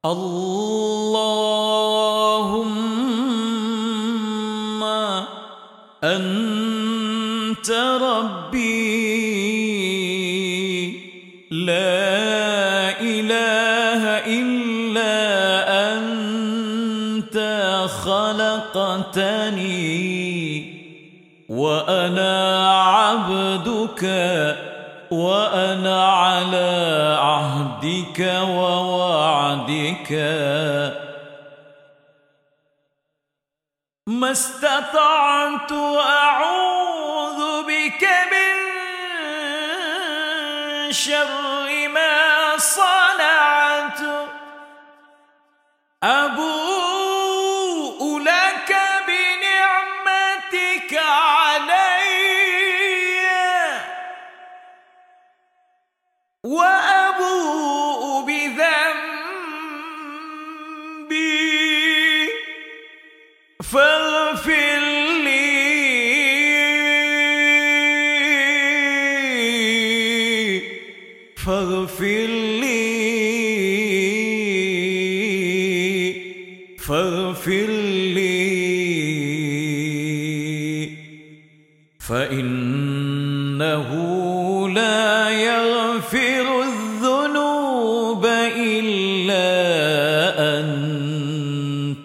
اللهم أنت ربي لا إله إلا أنت خلقتني وأنا عبدك وأنا على عهدك ووعدك ما استطعت أعوذ بك من شر ما صنعت أبوء لك بنعمتك علي وأبوء بذنبي فاغفر لي فاغفر لي فاغفر لي فإنه لا يغفر الذنوب إلا أنت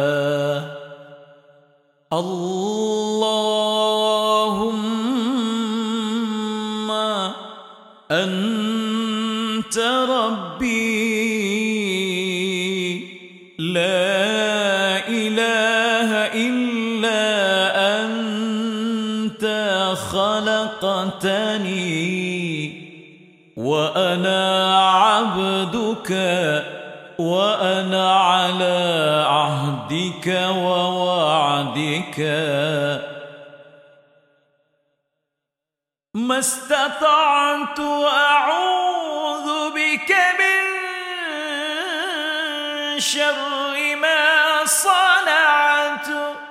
اللهم أنت ربي لا إله إلا أنت خلقتني وأنا عبدك وأنا على عهدك ووعدك ما استطعت أعوذ بك من شر ما صنعت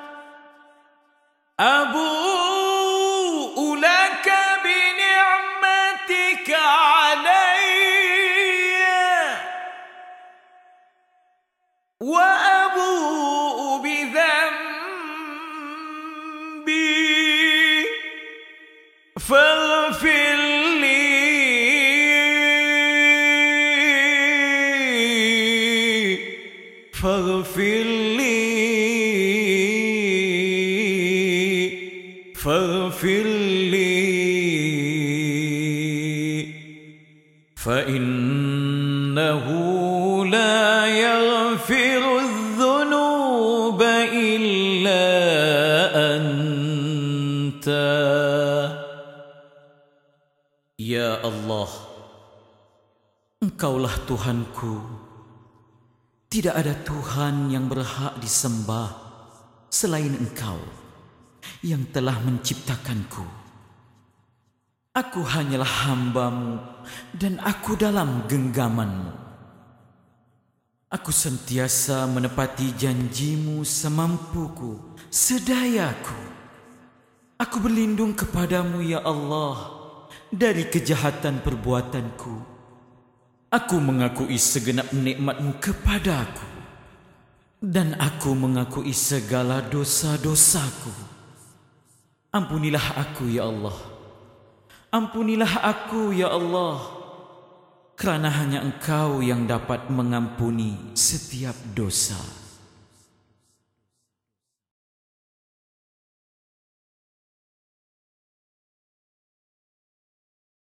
أبوء لك بنعمتك علي وأبوء بذنبي فاغفر لي فاغفر لي فاغفر لي فإنه لا يغفر الذنوب إلا أنت. Ya Allah, Engkaulah Tuhanku. Tidak ada Tuhan yang berhak disembah selain Engkau yang telah menciptakanku. Aku hanyalah hamba-Mu dan aku dalam genggaman-Mu. Aku sentiasa menepati janji-Mu semampuku, sedayaku. Aku berlindung kepadamu ya Allah dari kejahatan perbuatanku. Aku mengakui segenap nikmat-Mu kepadaku dan aku mengakui segala dosa-dosaku. Ampunilah aku ya Allah. Ampunilah aku ya Allah, kerana hanya Engkau yang dapat mengampuni setiap dosa.